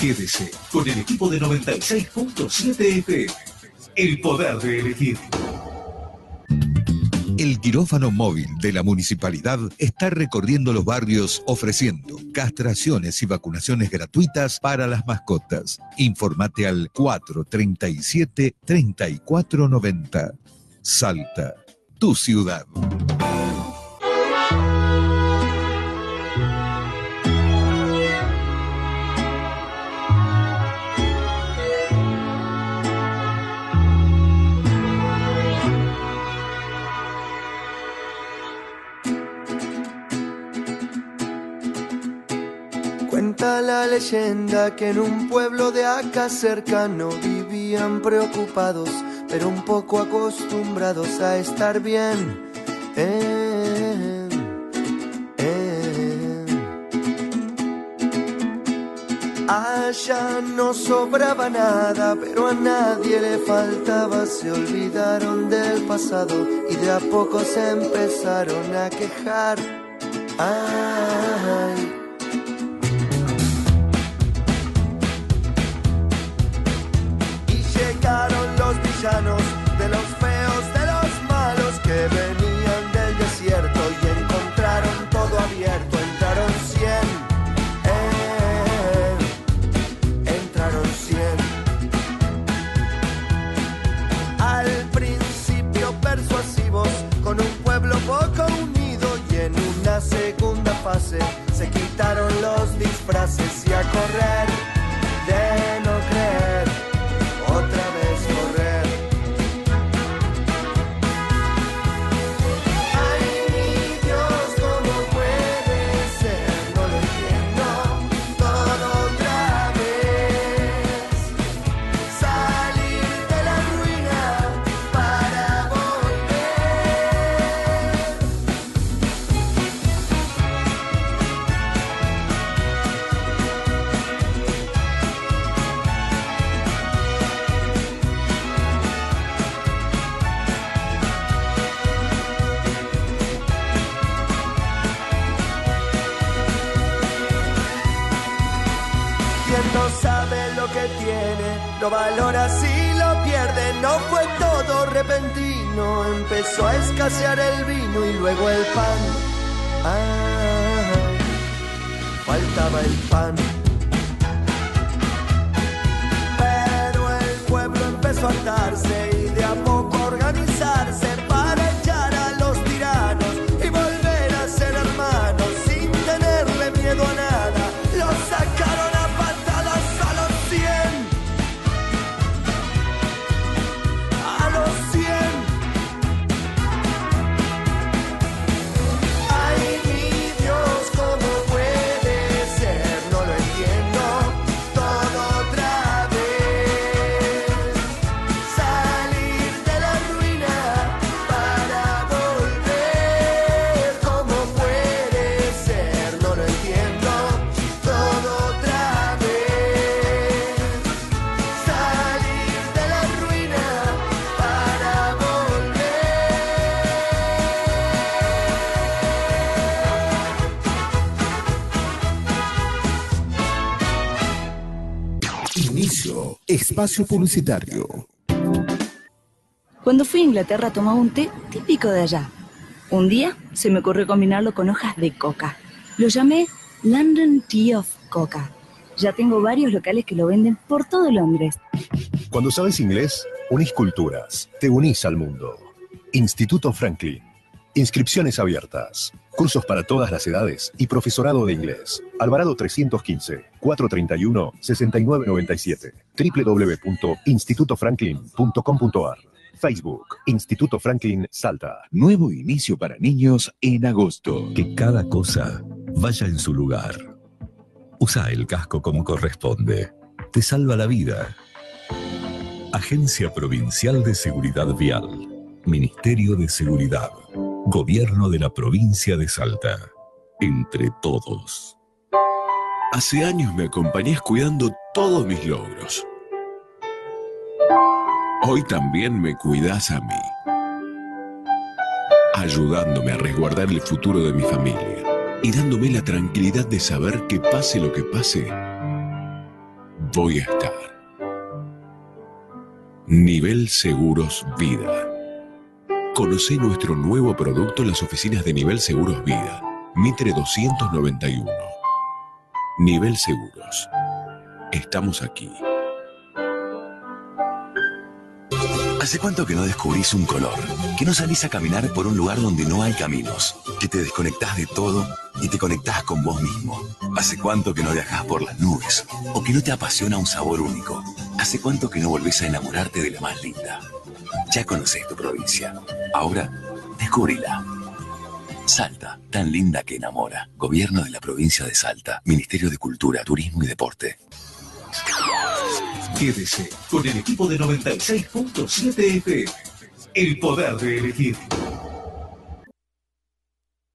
Quédese con el equipo de 96.7 FM. El poder de elegir. El quirófano móvil de la municipalidad está recorriendo los barrios ofreciendo castraciones y vacunaciones gratuitas para las mascotas. Informate al 437-3490. Salta, tu ciudad. Cuenta la leyenda que en un pueblo de acá cercano vivían preocupados, pero un poco acostumbrados a estar bien. Allá no sobraba nada, pero a nadie le faltaba. Se olvidaron del pasado y de a poco se empezaron a quejar. Ay. Llegaron los villanos, de los feos, de los malos, que venían del desierto y encontraron todo abierto. Entraron 100, al principio persuasivos, con un pueblo poco unido, y en una segunda fase se quitaron los disfraces y a correr, de no creer, otra vez correr. Ay, mi Dios, ¿cómo puede ser? No lo entiendo. Todo otra vez. Salir de la ruina para quien no sabe lo que tiene, lo valora si lo pierde. No fue todo repentino, empezó a escasear el vino y luego el pan. Faltaba el pan. Pero el pueblo empezó a hartarse y de a poco a organizarse para echar a los tiranos y volver a ser hermanos sin tenerle miedo a nada. Los sacaron a patadas a los 100. A los 100. Ay, mi Dios, ¿cómo puede ser? No lo entiendo. Todo otra vez. Salir de la ruina para volver. ¿Cómo puede ser? No lo entiendo. Todo otra vez. Salir de la ruina para Inicio espacio publicitario. Cuando fui a Inglaterra tomaba un té típico de allá. Un día se me ocurrió combinarlo con hojas de coca. Lo llamé London Tea of Coca. Ya tengo varios locales que lo venden por todo Londres. Cuando sabes inglés, unís culturas, te unís al mundo. Instituto Franklin. Inscripciones abiertas. Cursos para todas las edades y profesorado de inglés. Alvarado 315, 431-6997. www.institutofranklin.com.ar. Facebook, Instituto Franklin Salta. Nuevo inicio para niños en agosto. Que cada cosa vaya en su lugar. Usa el casco como corresponde. Te salva la vida. Agencia Provincial de Seguridad Vial. Ministerio de Seguridad. Gobierno de la Provincia de Salta. Entre todos. Hace años me acompañás cuidando todos mis logros. Hoy también me cuidás a mí, ayudándome a resguardar el futuro de mi familia y dándome la tranquilidad de saber que pase lo que pase, voy a estar. Nivel Seguros Vida. Conocé nuestro nuevo producto en las oficinas de Nivel Seguros Vida. Mitre 291. Nivel Seguros. Estamos aquí. ¿Hace cuánto que no descubrís un color? Que no salís a caminar por un lugar donde no hay caminos. Que te desconectás de todo y te conectás con vos mismo. ¿Hace cuánto que no viajás por las nubes? ¿O que no te apasiona un sabor único? ¿Hace cuánto que no volvés a enamorarte de la más linda? Ya conocés tu provincia. Ahora, descubrila. Salta, tan linda que enamora. Gobierno de la provincia de Salta. Ministerio de Cultura, Turismo y Deporte. Quédese con el equipo de 96.7 FM. El poder de elegir.